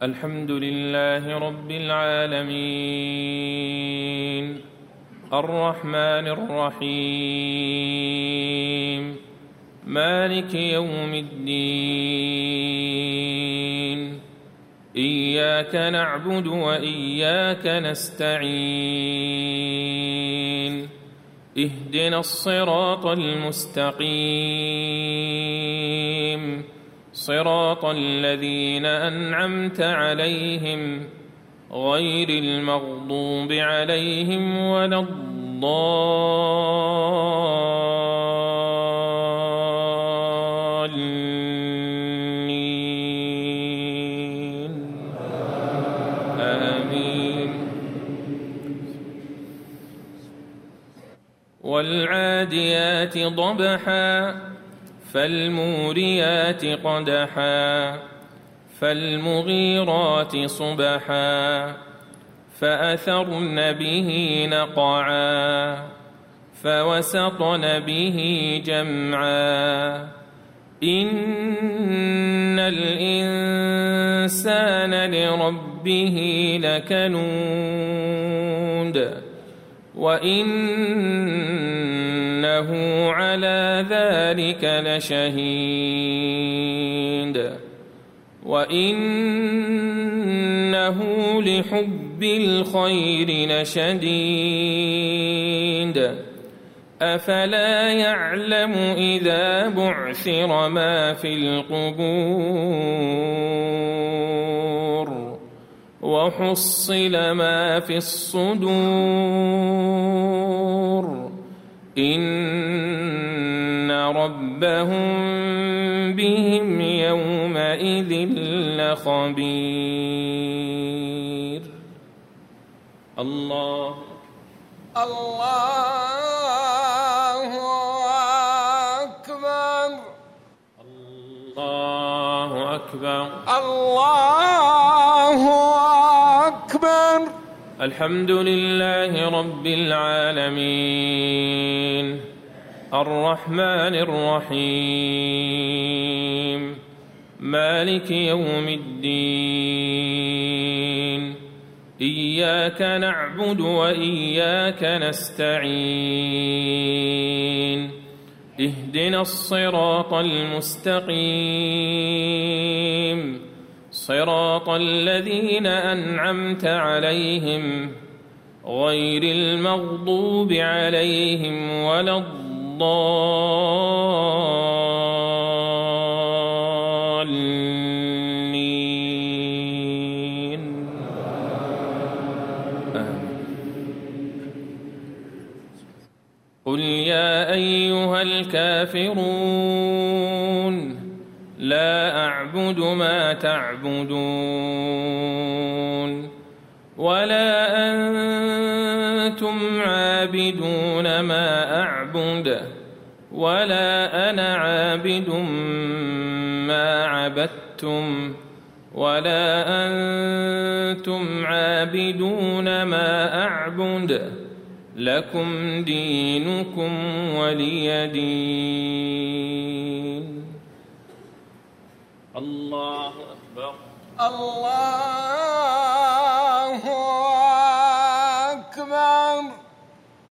الحمد لله رب العالمين الرحمن الرحيم مالك يوم الدين إياك نعبد وإياك نستعين اهدنا الصراط المستقيم صراط الذين أنعمت عليهم غير المغضوب عليهم ولا الضالين آمين. والعاديات ضبحا فالموريات قدحا فالمغيرات صبحا فأثرن به نقعا فوسطن به جمعا إن الإنسان لربه لكنود وإنه على ذلك لشهيد وإنه لحب الخير لشديد أفلا يعلم إذا بعثر ما في القبور وحصل ما في الصدور إن ربهم بهم يومئذ لخبير. الله أكبر الله أكبر الله أكبر. الحمد لله رب العالمين الرحمن الرحيم مالك يوم الدين إياك نعبد وإياك نستعين اهدنا الصراط المستقيم صراط الذين أنعمت عليهم غير المغضوب عليهم ولا الضالين. قل يا أيها الكافرون لا أعبد ما تعبدون ولا أنتم عابدون ما أعبد ولا أنا عابد ما عبدتم ولا أنتم عابدون ما أعبد لكم دينكم ولي دين. الله أكبر الله